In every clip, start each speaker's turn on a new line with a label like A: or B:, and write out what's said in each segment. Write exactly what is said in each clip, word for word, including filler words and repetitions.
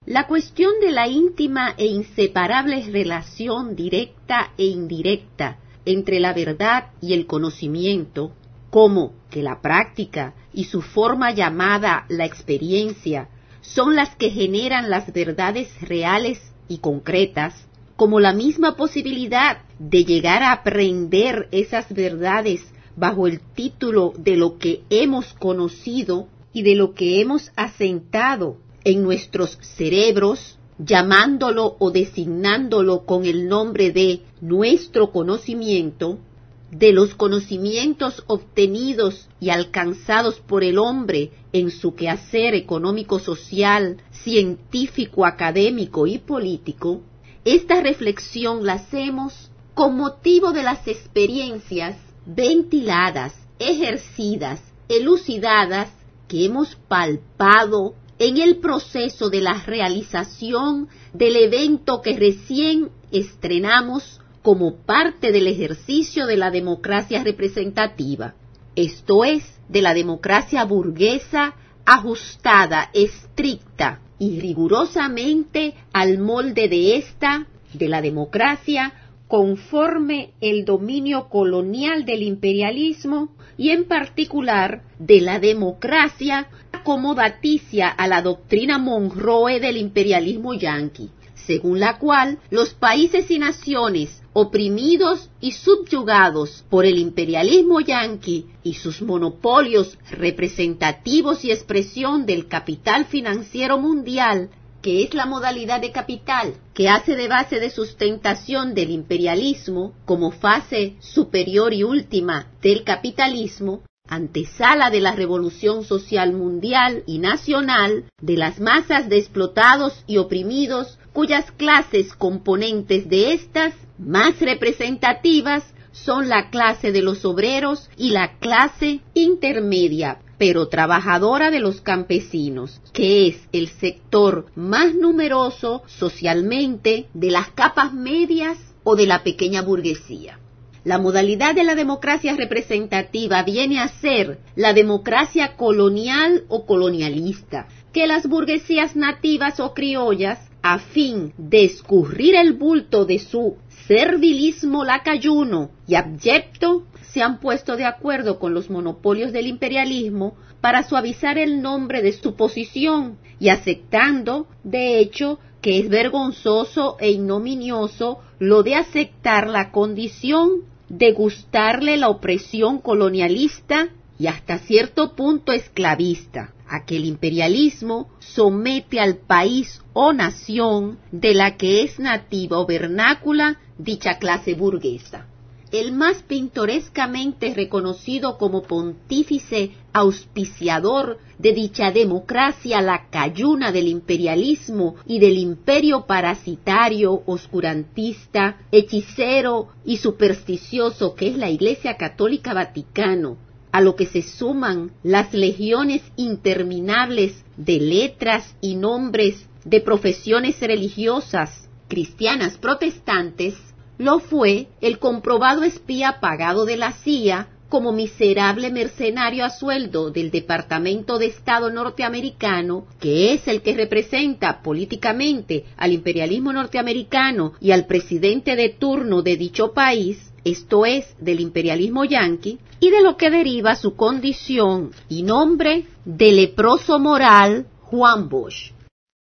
A: La cuestión de la íntima e inseparable relación directa e indirecta entre la verdad y el conocimiento, como que la práctica y su forma llamada la experiencia son las que generan las verdades reales y concretas, como la misma posibilidad de llegar a aprender esas verdades bajo el título de lo que hemos conocido y de lo que hemos asentado en nuestros cerebros, llamándolo o designándolo con el nombre de nuestro conocimiento, de los conocimientos obtenidos y alcanzados por el hombre en su quehacer económico-social, científico, académico y político. Esta reflexión la hacemos con motivo de las experiencias ventiladas, ejercidas, elucidadas que hemos palpado en el proceso de la realización del evento que recién estrenamos como parte del ejercicio de la democracia representativa, esto es, de la democracia burguesa ajustada, estricta y rigurosamente al molde de esta, de la democracia, conforme el dominio colonial del imperialismo y en particular de la democracia acomodaticia a la doctrina Monroe del imperialismo yanqui, según la cual los países y naciones oprimidos y subyugados por el imperialismo yanqui y sus monopolios representativos y expresión del capital financiero mundial, que es la modalidad de capital que hace de base de sustentación del imperialismo como fase superior y última del capitalismo, antesala de la revolución social mundial y nacional, de las masas de explotados y oprimidos, cuyas clases componentes de estas más representativas son la clase de los obreros y la clase intermedia, pero trabajadora de los campesinos, que es el sector más numeroso socialmente de las capas medias o de la pequeña burguesía. La modalidad de la democracia representativa viene a ser la democracia colonial o colonialista, que las burguesías nativas o criollas, a fin de escurrir el bulto de su servilismo lacayuno y abyecto, se han puesto de acuerdo con los monopolios del imperialismo para suavizar el nombre de su posición y aceptando, de hecho, que es vergonzoso e ignominioso lo de aceptar la condición de gustarle la opresión colonialista y hasta cierto punto esclavista, a que el imperialismo somete al país o nación de la que es nativa o vernácula dicha clase burguesa. El más pintorescamente reconocido como pontífice auspiciador de dicha democracia lacayuna del imperialismo y del imperio parasitario, oscurantista, hechicero y supersticioso que es la Iglesia Católica Vaticano, a lo que se suman las legiones interminables de letras y nombres de profesiones religiosas, cristianas protestantes, lo fue el comprobado espía pagado de la C I A como miserable mercenario a sueldo del Departamento de Estado norteamericano, que es el que representa políticamente al imperialismo norteamericano y al presidente de turno de dicho país, esto es, del imperialismo yanqui, y de lo que deriva su condición y nombre de leproso moral Juan Bosch.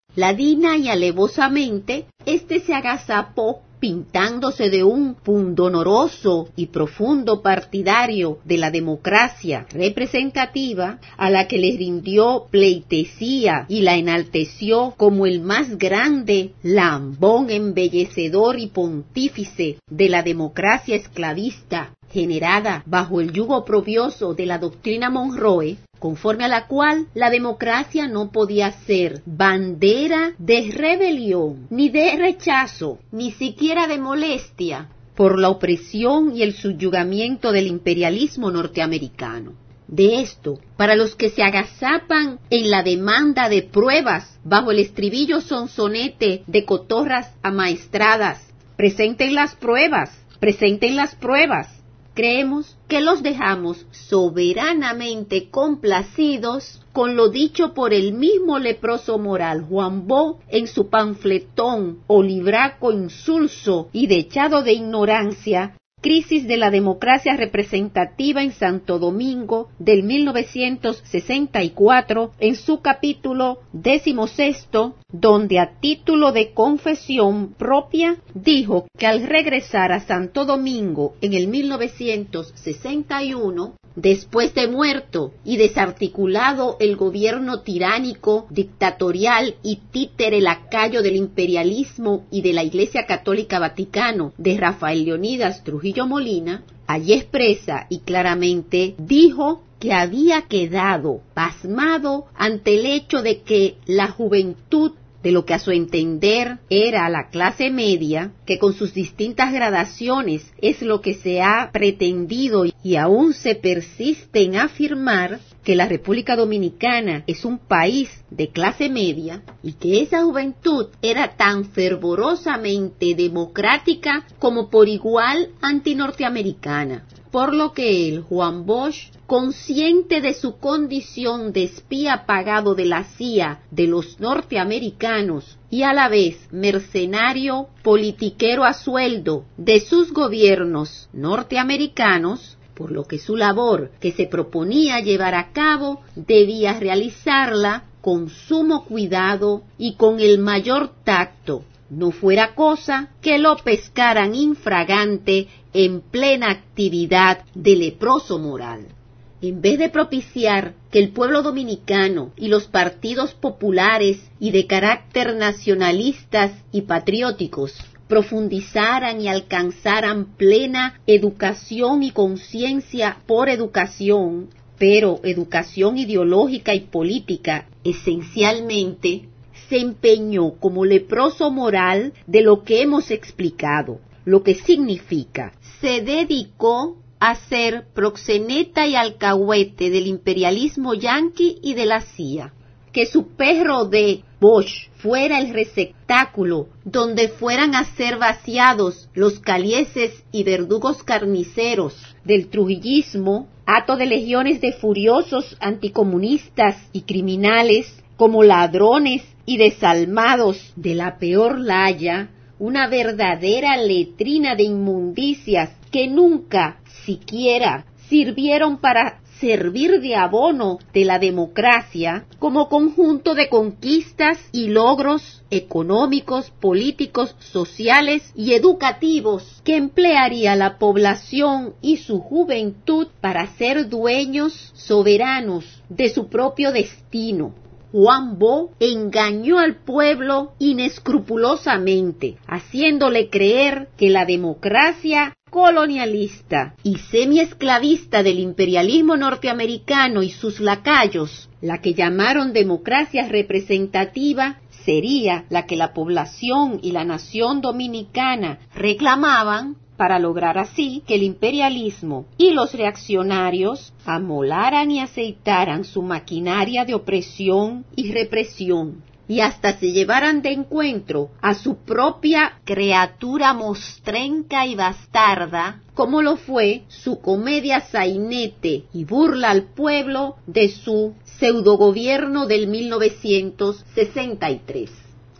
A: Ladina y alevosamente, este se agazapó pintándose de un pundonoroso y profundo partidario de la democracia representativa, a la que le rindió pleitesía y la enalteció como el más grande lambón embellecedor y pontífice de la democracia esclavista generada bajo el yugo oprobioso de la doctrina Monroe, conforme a la cual la democracia no podía ser bandera de rebelión, ni de rechazo, ni siquiera de molestia por la opresión y el subyugamiento del imperialismo norteamericano. De esto, para los que se agazapan en la demanda de pruebas bajo el estribillo sonsonete de cotorras amaestradas, presenten las pruebas, presenten las pruebas. creemos que los dejamos soberanamente complacidos con lo dicho por el mismo leproso moral Juan Bo en su panfletón Olibraco insulso y dechado de ignorancia, Crisis de la democracia representativa en Santo Domingo del mil novecientos sesenta y cuatro, en su capítulo decimosexto, donde a título de confesión propia dijo que al regresar a Santo Domingo en el mil novecientos sesenta y uno, después de muerto y desarticulado el gobierno tiránico, dictatorial y títere lacayo del imperialismo y de la Iglesia Católica Vaticano de Rafael Leonidas Trujillo Molina, allí expresa y claramente dijo que había quedado pasmado ante el hecho de que la juventud, de lo que a su entender era la clase media, que con sus distintas gradaciones es lo que se ha pretendido y aún se persiste en afirmar que la República Dominicana es un país de clase media y que esa juventud era tan fervorosamente democrática como por igual antinorteamericana. Por lo que él, Juan Bosch, consciente de su condición de espía pagado de la C I A de los norteamericanos y a la vez mercenario politiquero a sueldo de sus gobiernos norteamericanos, por lo que su labor que se proponía llevar a cabo debía realizarla con sumo cuidado y con el mayor tacto, no fuera cosa que lo pescaran infragante en plena actividad de leproso moral. En vez de propiciar que el pueblo dominicano y los partidos populares y de carácter nacionalistas y patrióticos profundizaran y alcanzaran plena educación y conciencia por educación, pero educación ideológica y política esencialmente, se empeñó como leproso moral de lo que hemos explicado, lo que significa, se dedicó a ser proxeneta y alcahuete del imperialismo yanqui y de la C I A, que su perro de Bosch fuera el receptáculo donde fueran a ser vaciados los calieses y verdugos carniceros del trujillismo, hato de legiones de furiosos anticomunistas y criminales como ladrones y desalmados de la peor laya, una verdadera letrina de inmundicias que nunca siquiera sirvieron para servir de abono de la democracia como conjunto de conquistas y logros económicos, políticos, sociales y educativos que emplearía la población y su juventud para ser dueños soberanos de su propio destino. Juan Bo engañó al pueblo inescrupulosamente, haciéndole creer que la democracia colonialista y semiesclavista del imperialismo norteamericano y sus lacayos, la que llamaron democracia representativa, sería la que la población y la nación dominicana reclamaban, para lograr así que el imperialismo y los reaccionarios amolaran y aceitaran su maquinaria de opresión y represión, y hasta se llevaran de encuentro a su propia criatura mostrenca y bastarda, como lo fue su comedia sainete y burla al pueblo de su pseudogobierno del mil novecientos sesenta y tres.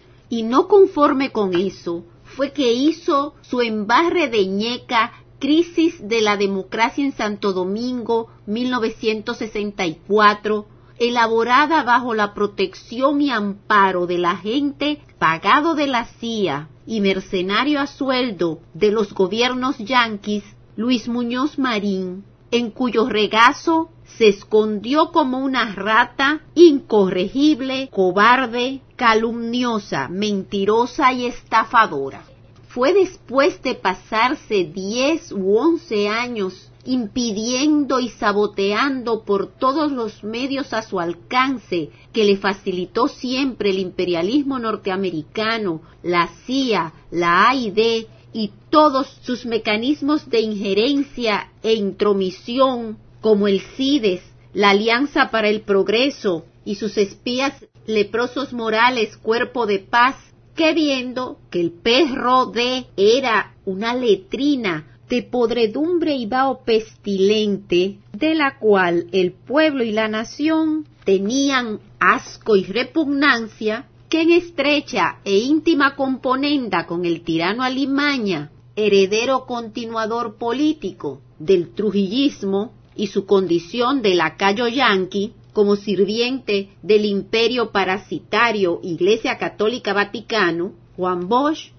A: Y no conforme con eso, fue que hizo su embarre de ñeca Crisis de la democracia en Santo Domingo mil novecientos sesenta y cuatro, elaborada bajo la protección y amparo del agente pagado de la C I A y mercenario a sueldo de los gobiernos yanquis, Luis Muñoz Marín, en cuyo regazo se escondió como una rata incorregible, cobarde, calumniosa, mentirosa y estafadora. Fue después de pasarse diez u once años impidiendo y saboteando por todos los medios a su alcance que le facilitó siempre el imperialismo norteamericano, la C I A, la A I D y todos sus mecanismos de injerencia e intromisión, como el CIDES, la Alianza para el Progreso y sus espías leprosos morales Cuerpo de Paz, que viendo que el perro de era una letrina de podredumbre y vaho pestilente, de la cual el pueblo y la nación tenían asco y repugnancia, que en estrecha e íntima componenda con el tirano Alimaña, heredero continuador político del trujillismo y su condición de lacayo yanqui, como sirviente del imperio parasitario Iglesia Católica Vaticano, Juan Bosch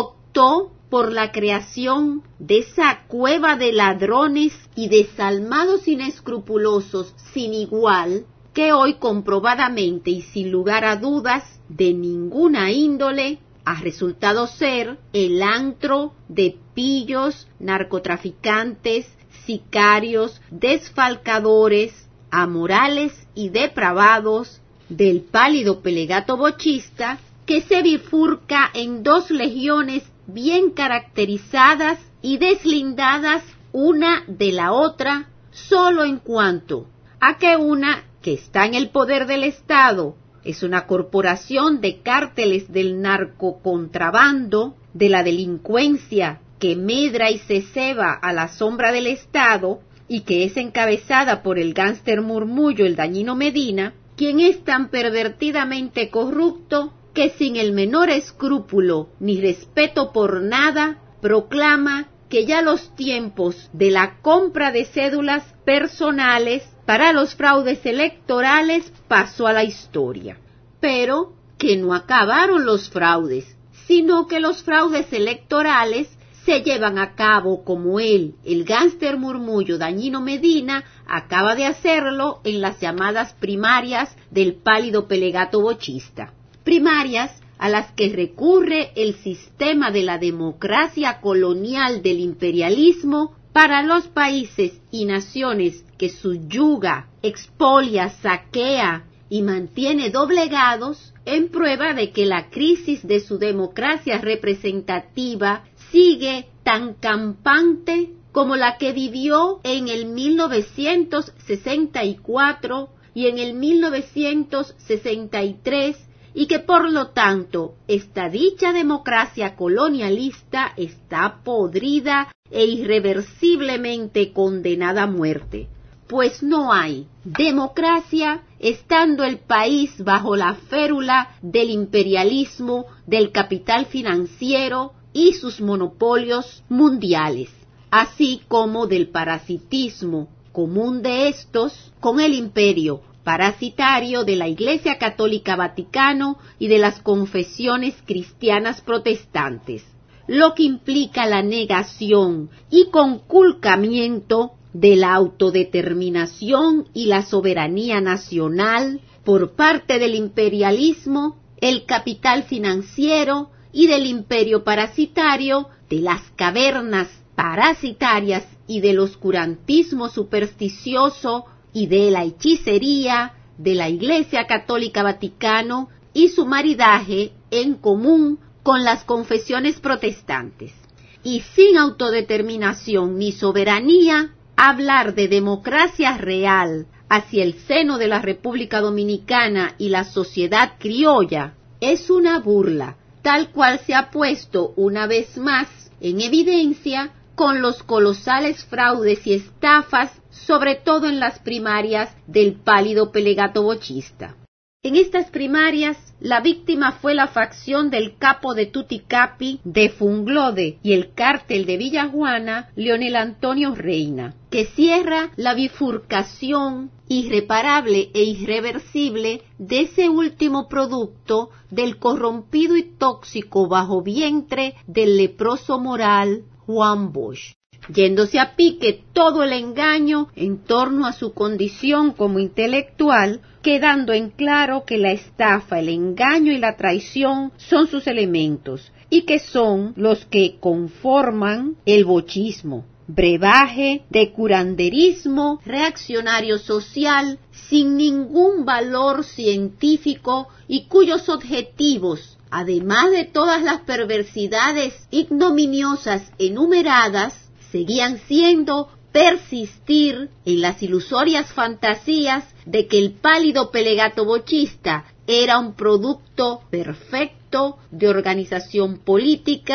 A: optó por la creación de esa cueva de ladrones y desalmados inescrupulosos sin igual, que hoy comprobadamente y sin lugar a dudas de ninguna índole ha resultado ser el antro de pillos, narcotraficantes, sicarios, desfalcadores, amorales y depravados del pálido Pelegato bochista, que se bifurca en dos legiones bien caracterizadas y deslindadas una de la otra, solo en cuanto a que una, que está en el poder del Estado, es una corporación de cárteles del narcocontrabando, de la delincuencia que medra y se ceba a la sombra del Estado y que es encabezada por el gánster murmullo, el dañino Medina, quien es tan pervertidamente corrupto que sin el menor escrúpulo ni respeto por nada proclama que ya los tiempos de la compra de cédulas personales para los fraudes electorales pasó a la historia. Pero que no acabaron los fraudes, sino que los fraudes electorales se llevan a cabo como él, el gánster murmullo dañino Medina, acaba de hacerlo en las llamadas primarias del pálido Pelegato bochista. Primarias a las que recurre el sistema de la democracia colonial del imperialismo para los países y naciones que subyuga, expolia, saquea y mantiene doblegados, en prueba de que la crisis de su democracia representativa sigue tan campante como la que vivió en el mil novecientos sesenta y cuatro y en el mil novecientos sesenta y tres, y que por lo tanto esta dicha democracia colonialista está podrida e irreversiblemente condenada a muerte, pues no hay democracia estando el país bajo la férula del imperialismo, del capital financiero y sus monopolios mundiales, así como del parasitismo común de estos con el imperio parasitario de la Iglesia Católica Vaticano y de las confesiones cristianas protestantes, lo que implica la negación y conculcamiento de la autodeterminación y la soberanía nacional por parte del imperialismo, el capital financiero y del imperio parasitario, de las cavernas parasitarias y del oscurantismo supersticioso y de la hechicería de la Iglesia Católica Vaticano y su maridaje en común con las confesiones protestantes. Y sin autodeterminación ni soberanía, hablar de democracia real hacia el seno de la República Dominicana y la sociedad criolla es una burla, tal cual se ha puesto una vez más en evidencia con los colosales fraudes y estafas, sobre todo en las primarias del pálido Pelegato bochista. En estas primarias, la víctima fue la facción del capo de Tuticapi, de Funglode y el cártel de Villajuana, Leonel Antonio Reina, que cierra la bifurcación irreparable e irreversible de ese último producto del corrompido y tóxico bajo vientre del leproso moral Juan Bosch, yéndose a pique todo el engaño en torno a su condición como intelectual, quedando en claro que la estafa, el engaño y la traición son sus elementos, y que son los que conforman el bochismo, brebaje de curanderismo reaccionario social sin ningún valor científico y cuyos objetivos, además de todas las perversidades ignominiosas enumeradas, seguían siendo persistir en las ilusorias fantasías de que el pálido Pelegato bochista era un producto perfecto de organización política,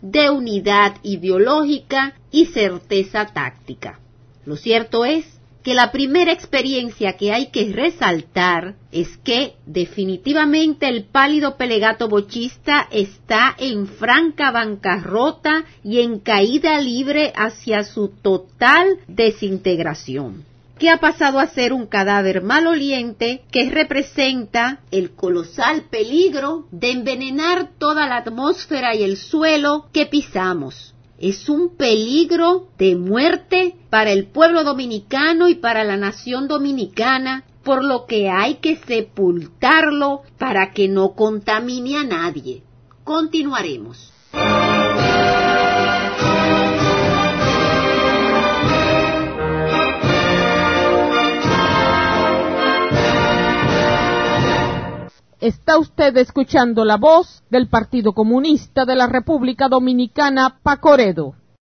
A: de unidad ideológica y certeza táctica. Lo cierto es que la primera experiencia que hay que resaltar es que definitivamente el pálido Pelagato bochista está en franca bancarrota y en caída libre hacia su total desintegración, que ha pasado a ser un cadáver maloliente que representa el colosal peligro de envenenar toda la atmósfera y el suelo que pisamos. Es un peligro de muerte para el pueblo dominicano y para la nación dominicana, por lo que hay que sepultarlo para que no contamine a nadie. Continuaremos.
B: Está usted escuchando la voz del Partido Comunista de la República Dominicana, Pacoredo.